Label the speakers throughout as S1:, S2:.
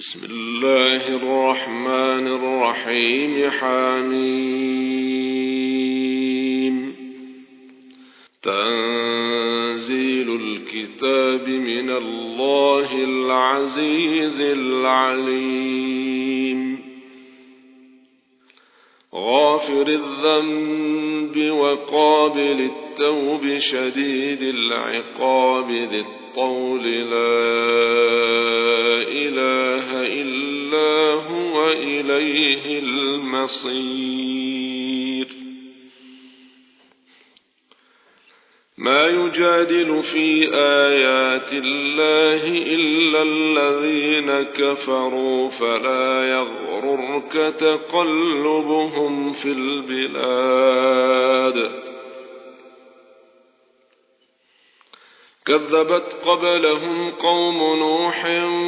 S1: بسم الله الرحمن الرحيم. حميم. تنزيل الكتاب من الله العزيز العليم. غافر الذنب وقابل التوب شديد العقاب ذي الطول لا إله إلا هو إليه المصير. ما يجادل في آيات الله إلا الذين كفروا فلا يغررك تقلبهم في البلاد. كذبت قبلهم قوم نوح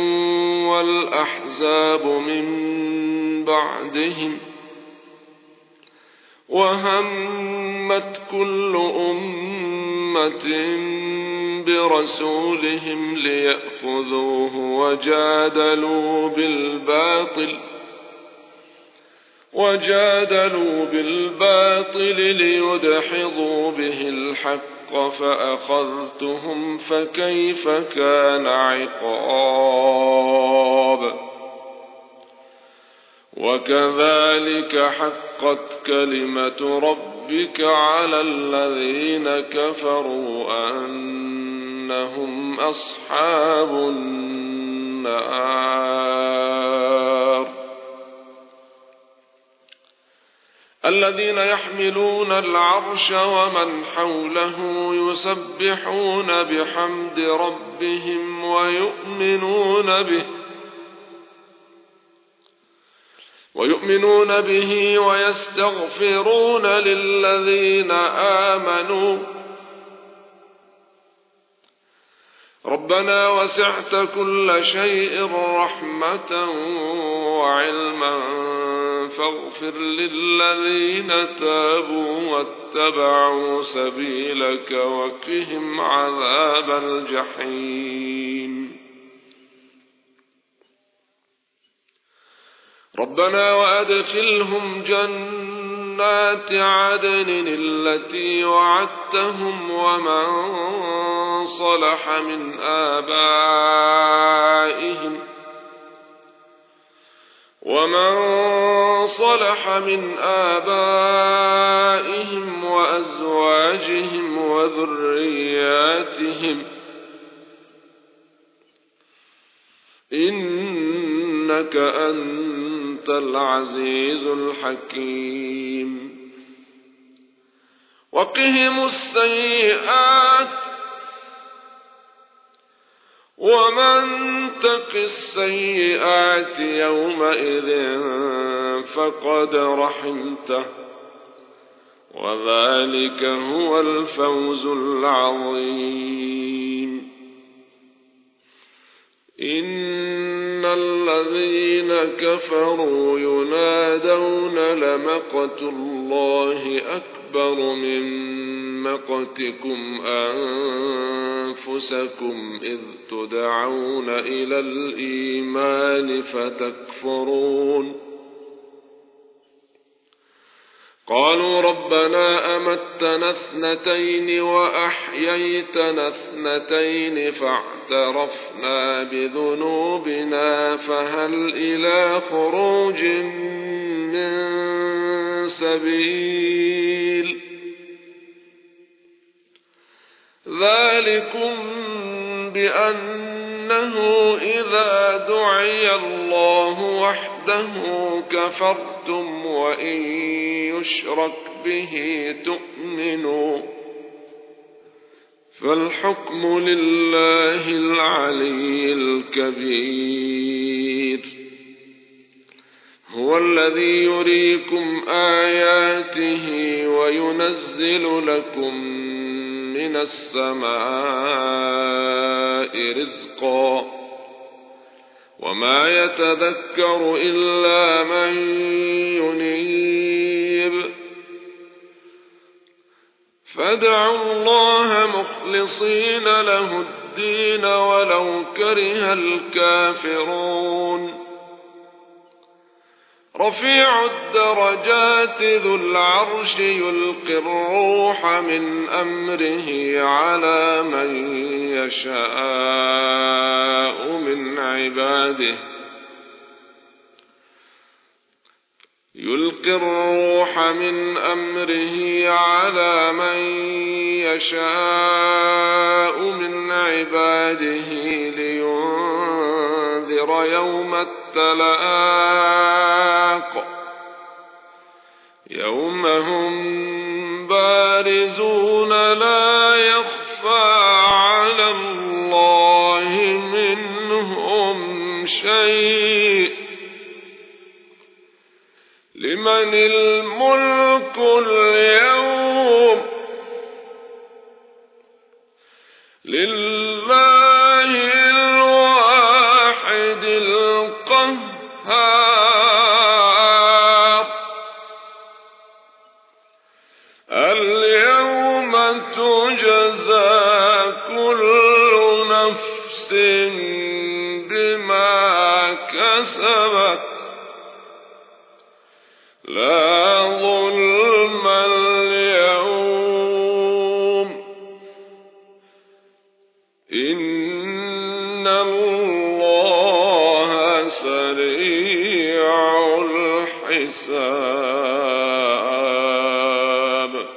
S1: والأحزاب من بعدهم وهمت كل أمة برسولهم ليأخذوه وجادلوا بالباطل ليدحضوا به الحق فأخذتهم فكيف كان عقاب. وكذلك حقت كلمة ربك على الذين كفروا أنهم أصحاب النار. الذين يحملون العرش ومن حوله يسبحون بحمد ربهم ويؤمنون به ويستغفرون للذين آمنوا ربنا وسعت كل شيء رحمة وعلما فاغفر للذين تابوا واتبعوا سبيلك وقهم عذاب الجحيم. ربنا وأدخلهم جنات عدن التي وعدتهم ومن صلح من آبائهم وأزواجهم وذرياتهم إنك أنت العزيز الحكيم. وقهم السيئات ومن تق السيئات يومئذ فقد رحمته وذلك هو الفوز العظيم. إن الذين كفروا ينادون لمقت الله أكبر من مقتكم أنفسكم إذ تدعون إلى الإيمان فتكفرون. قالوا ربنا أمتنا اثنتين وأحييتنا اثنتين فاعترفنا بذنوبنا فهل إلى خروج من سبيل. ذلكم بأنه إذا دعي الله وحده كفرتم وإن يشرك به تؤمنوا فالحكم لله العلي الكبير. هو الذي يريكم آياته وينزل لكم من السماء رزقا وما يتذكر إلا من ينيب. فادعوا الله مخلصين له الدين ولو كره الكافرون. رفيع الدرجات ذو العرش يلقي الروح من أمره على من يشاء من عباده يلقي الروح من أمره على من يشاء من عباده لينذر يوم التلاق يوم هم بارزون لا يخفى على الله منهم شيء لمن الملك اليوم لله الواحد القهار اليوم تجزى كل نفس بما كسبت لا ظلم اليوم إن الله سريع الحساب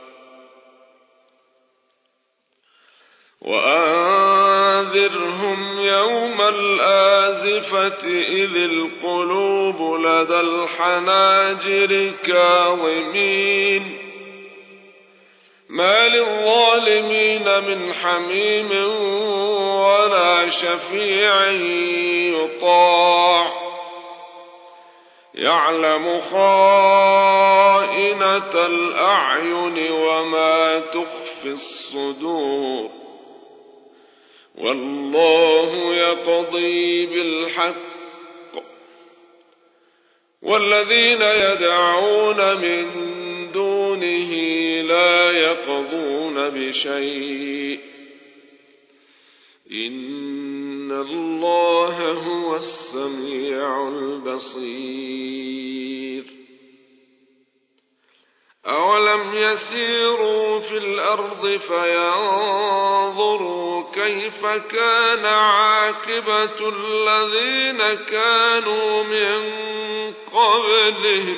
S1: وأنذرهم يوم الآزفة إذ القلوب لدى الحناجر كاظمين ما للظالمين من حميم ولا شفيع يطاع يعلم خائنة الأعين وما تخفي الصدور والله يقضي بالحق والذين يدعون من دونه لا يقضون بشيء إن الله هو السميع البصير أولم يسيروا في الأرض فينظروا كيف كان عاقبة الذين كانوا من قبلهم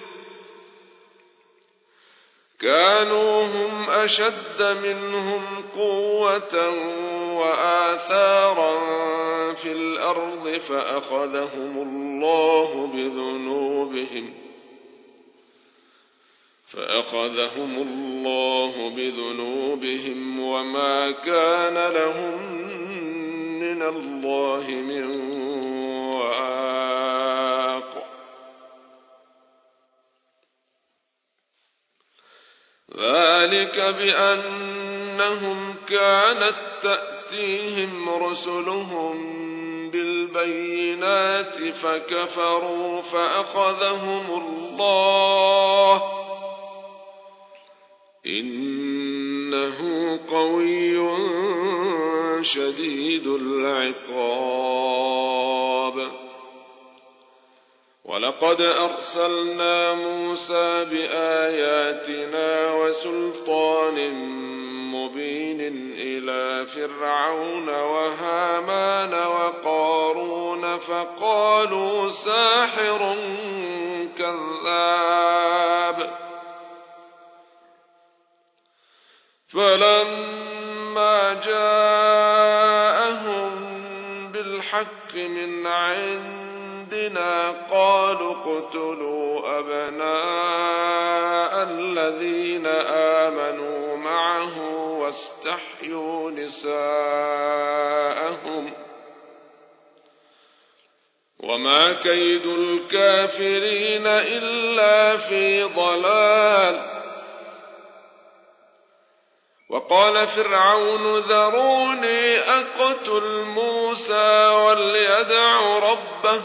S1: كانوا هم أشد منهم قوة وآثارا في الأرض فأخذهم الله بذنوبهم وما كان لهم من الله من واق ذلك بأنهم كانت تأتيهم رسلهم بالبينات فكفروا فأخذهم الله إنه قوي شديد العقاب ولقد أرسلنا موسى بآياتنا وسلطان مبين إلى فرعون وهامان وقارون فقالوا ساحر كذاب فلما جاءهم بالحق من عندنا قالوا اقتلوا أبناء الذين آمنوا معه واستحيوا نساءهم وما كيد الكافرين إلا في ضلال وقال فرعون ذروني أقتل موسى وليدع ربه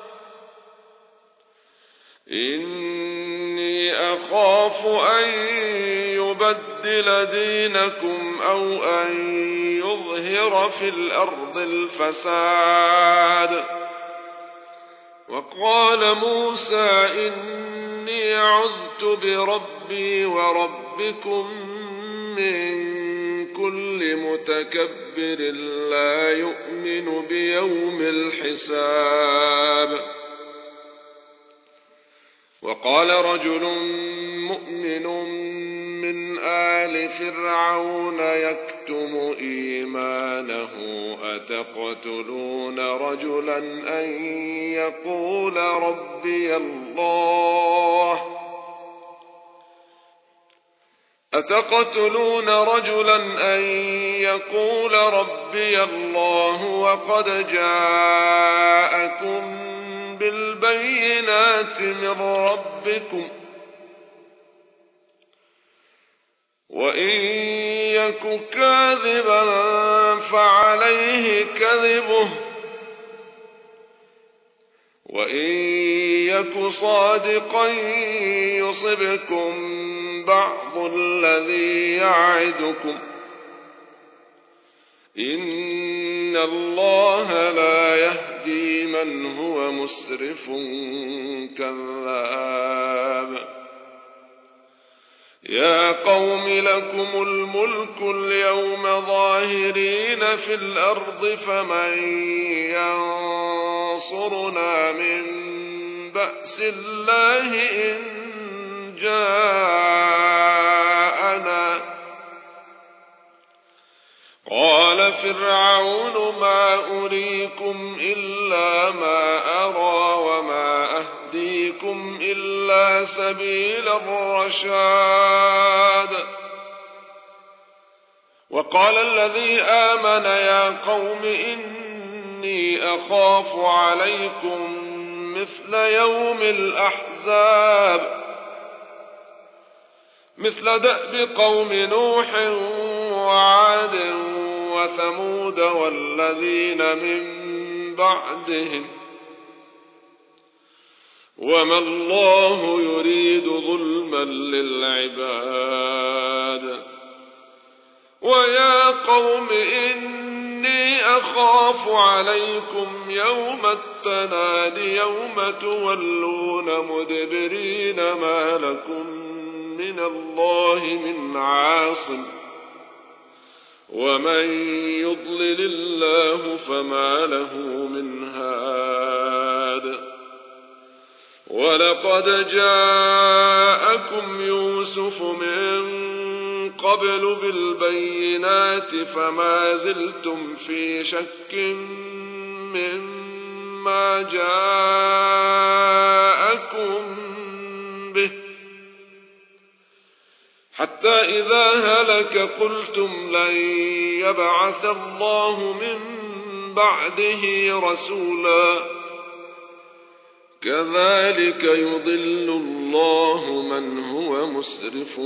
S1: إني أخاف أن يبدل دينكم أو أن يظهر في الأرض الفساد وقال موسى إني عذت بربي وربكم من كل متكبر لا يؤمن بيوم الحساب. وقال رجل مؤمن من آل فرعون يكتم إيمانه أتقتلون رجلا أن يقول ربي الله وقد جاءكم بالبينات من ربكم وإن يك كاذبا فعليه كذبه وإن يك صادقا يصبكم بعض الذي يعدكم إن الله لا يهدي من هو مسرف كذاب. يا قوم لكم الملك اليوم ظاهرين في الأرض فمن ينصرنا من بأس الله إن جاءنا. قال فرعون ما أريكم إلا ما أرى وما أهديكم إلا سبيل الرشاد. وقال الذي آمن يا قوم إني أخاف عليكم مثل يوم الأحزاب مثل دأب قوم نوح وعاد وثمود والذين من بعدهم وما الله يريد ظلما للعباد. ويا قوم إني أخاف عليكم يوم التناد يوم تولون مدبرين ما لكم من الله من عاصم ومن يضلل الله فما له من هاد. ولقد جاءكم يوسف من قبل بالبينات فما زلتم في شك مما جاءكم به حتى إذا هلك قلتم لن يبعث الله من بعده رسولا كذلك يضل الله من هو مسرف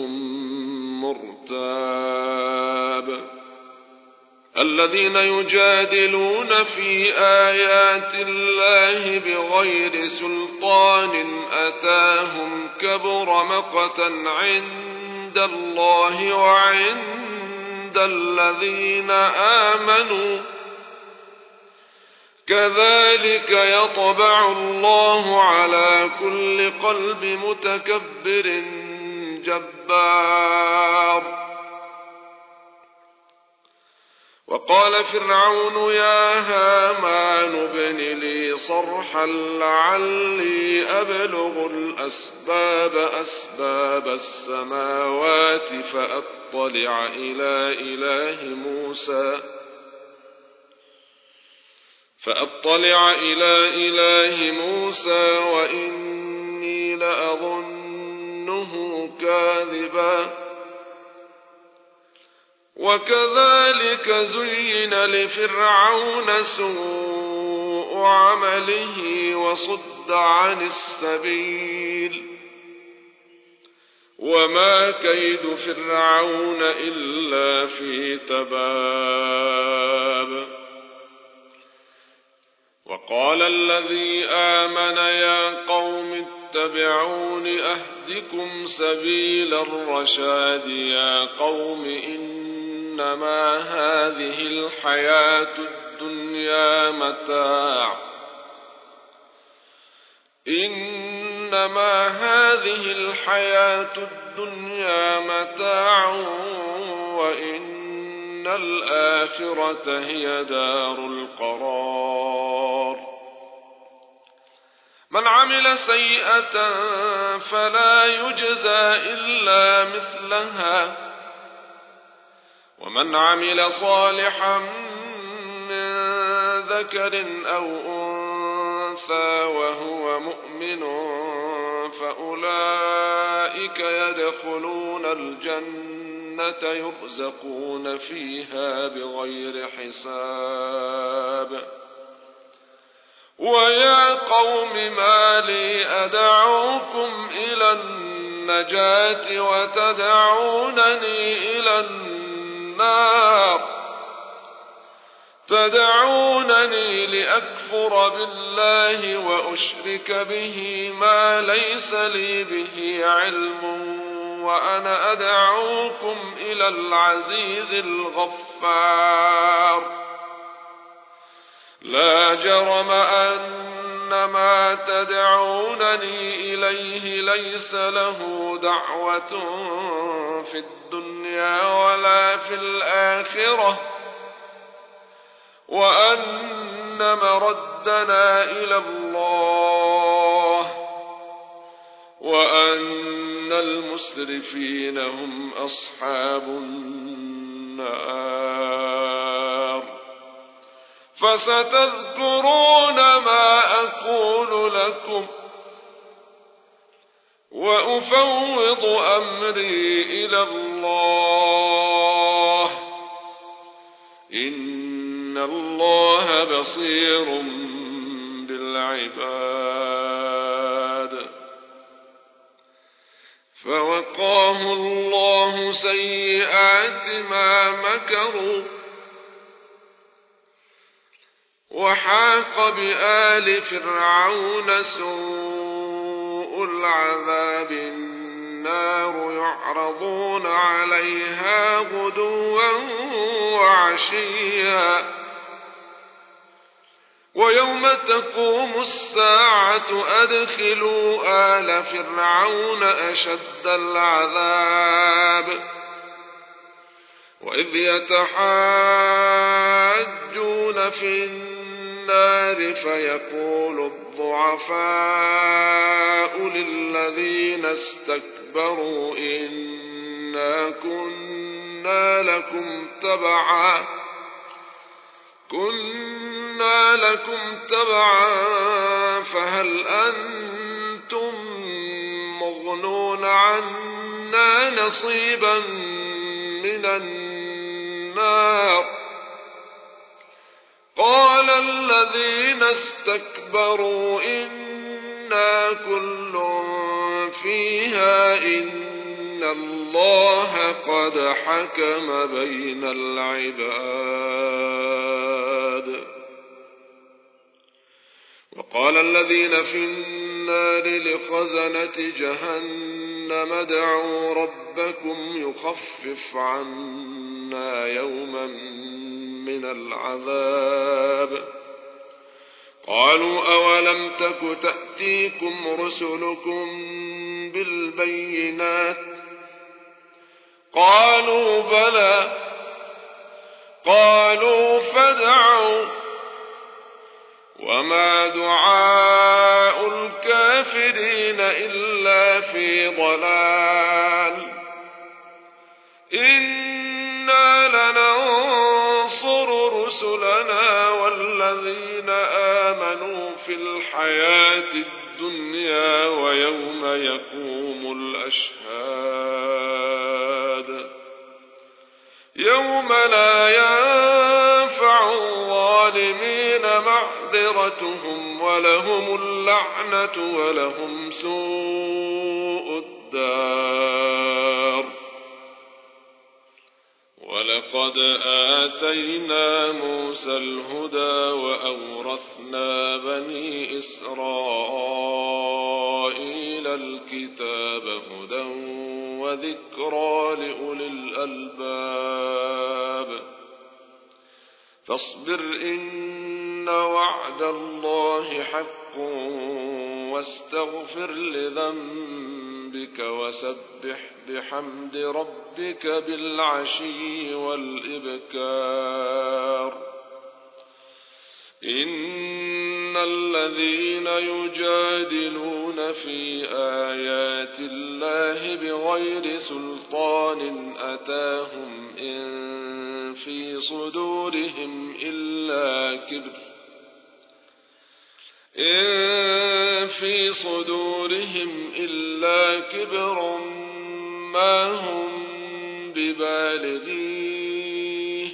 S1: مرتاب. الذين يجادلون في آيات الله بغير سلطان أتاهم كبر مقتا عند الله وعند الذين آمنوا كذلك يطبع الله على كل قلب متكبر جبار. وقال فرعون يا هامان ابن لي صرحا لعلي أبلغ أسباب السماوات فأطلع إلى إله موسى وإني لأظنه كاذبا. وكذلك زين لفرعون سوء عمله وصد عن السبيل وما كيد فرعون إلا في تباب. وقال الذي آمن يا قوم اتبعون أهدكم سبيل الرشاد. يا قوم إنما هذه الحياة الدنيا متاع إنما هذه الحياة الدنيا متاع وإن الآخرة هي دار القرار. من عمل سيئة فلا يجزى إلا مثلها ومن عمل صالحا من ذكر أو أنثى وهو مؤمن فأولئك يدخلون الجنة يرزقون فيها بغير حساب. ويا قوم ما لي أدعوكم إلى النجاة وتدعونني إلى النار تدعونني لأكفر بالله وأشرك به ما ليس لي به علم وأنا أدعوكم إلى العزيز الغفار. لا جرم أن ما تدعونني إليه ليس له دعوة في الدنيا ولا في الآخرة وأن مردنا إلى الله وأن المسرفين هم أصحاب النار. فستذكرون ما أقول لكم وأفوض أمري إلى الله إن الله بصير بالعباد. فوقاه الله سيئات ما مكروا وحاق بآل فرعون سوء العذاب. النار يعرضون عليها غدوا وعشيا ويوم تقوم الساعة أدخلوا آل فرعون أشد العذاب. وإذ يتحاجون في النار فيقول الضعفاء للذين استكبروا إنا كنا لكم تبعا فهل أنتم مغنون عنا نصيبا من النار. قال الذين استكبروا إنا كل فيها إن الله قد حكم بين العباد. وقال الذين في النار لخزنة جهنم ادعوا ربكم يخفف عنا يوما من العذاب. قالوا أولم تك تأتيكم رسلكم بالبينات قالوا بلى قالوا فادعوا وما دعاء الكافرين إلا في ضلال. إنا لننصر رسلنا والذين آمنوا في الحياة الدنيا ويوم يقوم الأشهاد. يوم لا ينفع الظالمين معذرتهم ولهم اللعنة ولهم سوء الدار. ولقد آتينا موسى الهدى وأورثنا بني إسرائيل الكتاب هدى وذكرى لأولي الألباب. فاصبر إن وعد الله حق واستغفر لذنبك وسبح بحمد ربك بالعشي والإبكار. إن الذين يجادلون في آيات الله بغير سلطان أتاهم إن في صدورهم إلا كبر ما هم ببالغيه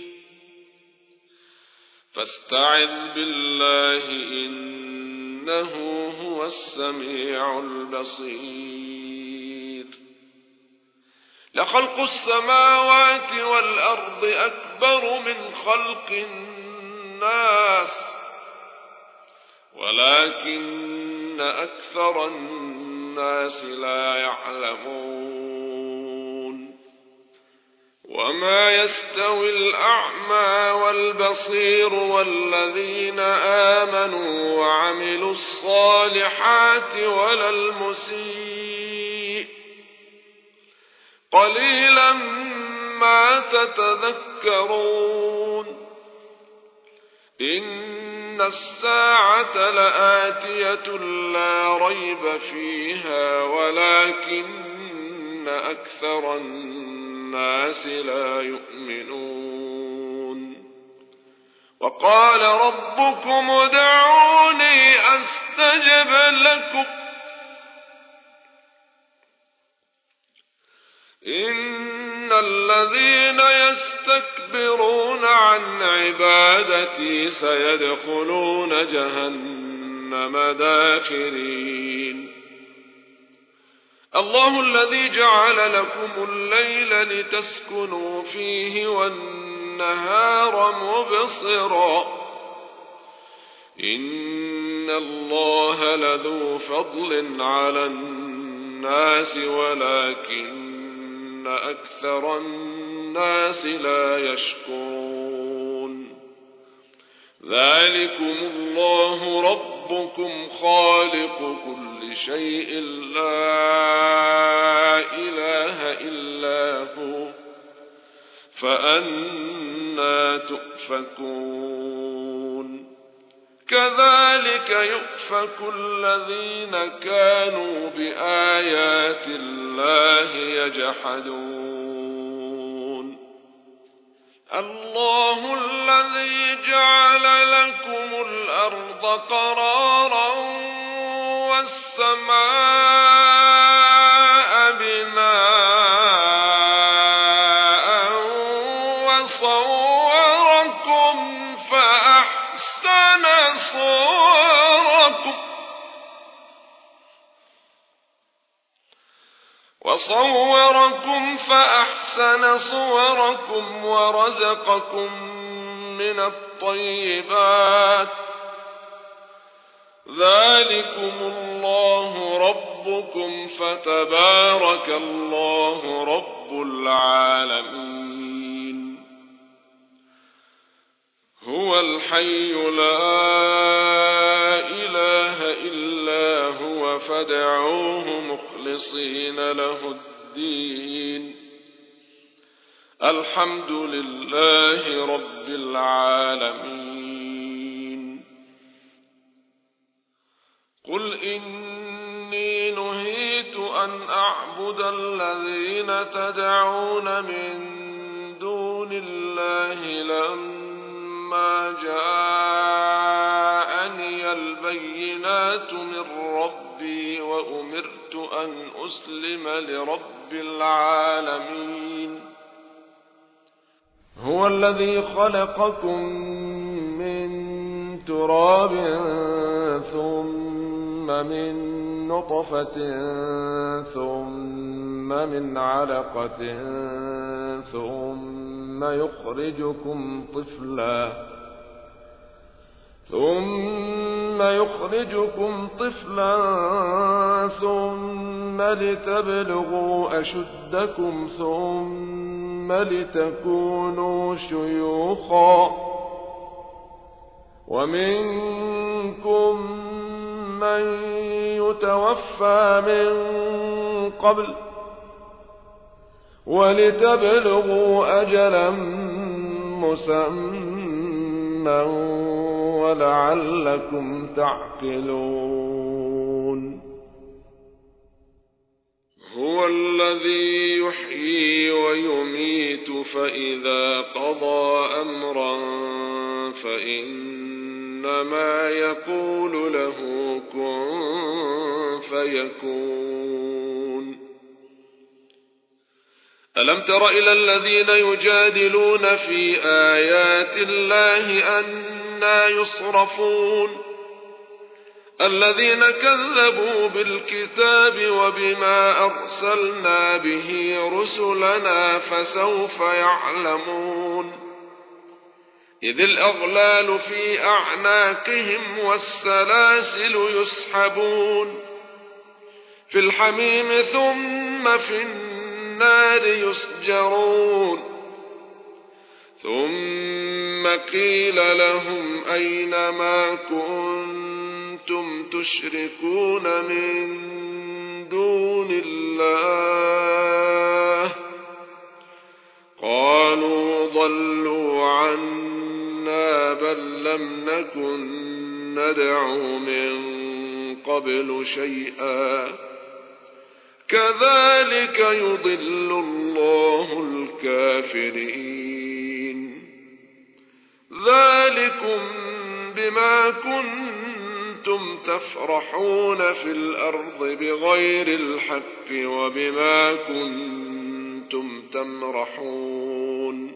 S1: فاستعذ بالله إنه هو السميع البصير. لخلق السماوات والأرض أكبر من خلق الناس ولكن أكثر الناس لا يعلمون. وما يستوي الأعمى والبصير والذين آمنوا وعملوا الصالحات ولا المسيء قليلا ما تتذكرون. إن الساعة لآتية لا ريب فيها ولكن أكثر الناس لا يؤمنون. وقال ربكم ادعوني أستجب لكم إن الذين يستكبرون عن عبادتي سيدخلون جهنم داخرين. الله الذي جعل لكم الليل لتسكنوا فيه والنهار مبصرا إن الله لذو فضل على الناس ولكن أكثر الناس لا يشكرون. ذلكم الله ربكم خالق كل شيء لا إله إلا هو فأنى تؤفكون. كذلك يؤفك الذين كانوا بآيات الله يجحدون. الله الذي جعل لكم الأرض قرارا والسماء بناء وصوركم فأحسن صوركم ورزقكم من الطيبات ذلكم الله ربكم فتبارك الله رب العالمين. هو الحي لا إله إلا هو فادعوه مخلصين له الدين الحمد لله رب العالمين. قل إني نهيت أن أعبد الذين تدعون من دون الله لما جاءني البينات من ربي وأمرت أن أسلم لرب العالمين. هو الذي خلقكم من تراب ثم من نطفة ثم من علقة ثم يخرجكم طفلا ثم لتبلغوا أشدكم ثم لتكونوا شيوخا ومنكم من يتوفى من قبل ولتبلغوا أجلا مسمى ولعلكم تعقلون. هو الذي يحيي ويميت فإذا قضى أمرا فإنما يقول له كن فيكون. ألم تر إلى الذين يجادلون في آيات الله أنى يصرفون الذين كذبوا بالكتاب وبما أرسلنا به رسلنا فسوف يعلمون إذ الأغلال في أعناقهم والسلاسل يسحبون في الحميم ثم في النار يسجرون ثم قيل لهم أين ما كنتم تشركون من دون الله قالوا ضلوا عنا بل لم نكن ندعو من قبل شيئا كذلك يضل الله الكافرين. ذلكم بما كنتم تفرحون في الأرض بغير الحق وبما كنتم تمرحون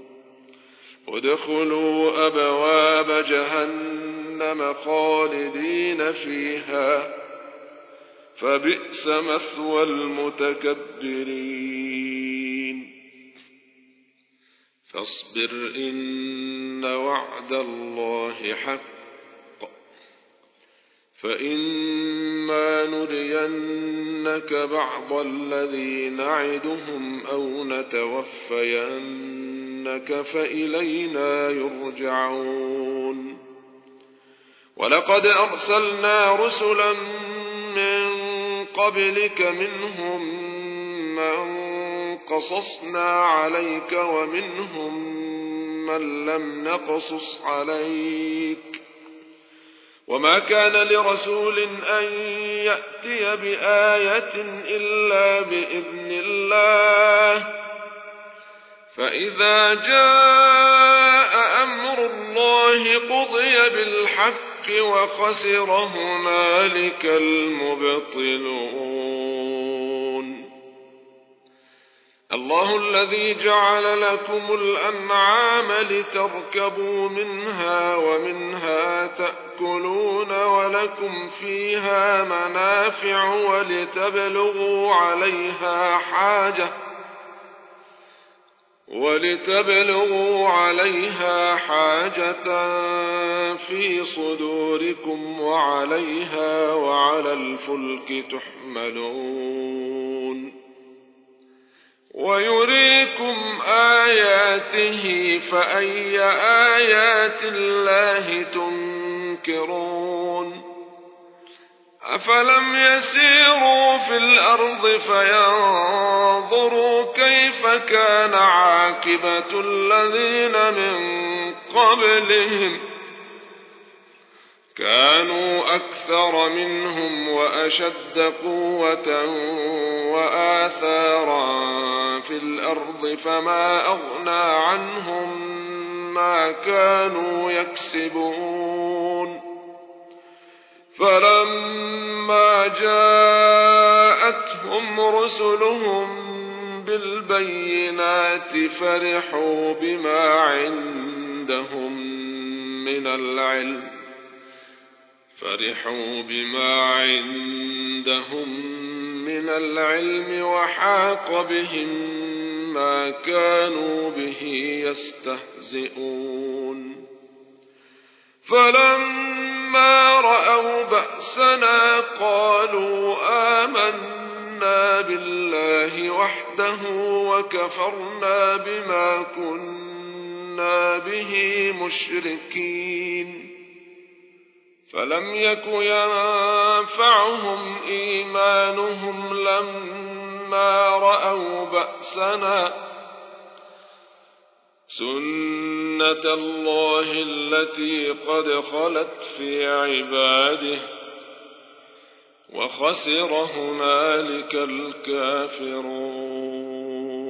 S1: ادخلوا أبواب جهنم خالدين فيها فبئس مثوى المتكبرين. فاصبر إن وعد الله حق فإما نرينك بعض الذي نعدهم أو نتوفينك فإلينا يرجعون. ولقد أرسلنا رسلا من قبلك منهم من قصصنا عليك ومنهم من لم نقصص عليك وما كان لرسول أن يأتي بآية إلا بإذن الله فإذا جاء أمر الله قضي بالحق وخسر هنالك المبطلون. الله الذي جعل لكم الأنعام لتركبوا منها ومنها تأكلون ولكم فيها منافع ولتبلغوا عليها حاجة في صدوركم وعليها وعلى الفلك تحملون ويريكم آياته فأي آيات الله تنكرون. أفلم يسيروا في الأرض فينظروا كيف كان عاقبة الذين من قبلهم كانوا أكثر منهم وأشد قوة وآثارا في الأرض فما أغنى عنهم ما كانوا يكسبون. فلما جاءتهم رسلهم بالبينات فرحوا بما عندهم من العلم وحاق بهم ما كانوا به يستهزئون. فلما رأوا بأسنا قالوا آمنا بالله وحده وكفرنا بما كنا به مشركين. فلم يك ينفعهم إيمانهم لما رأوا بأسنا سنة الله التي قد خلت في عباده وخسر هنالك الكافرون.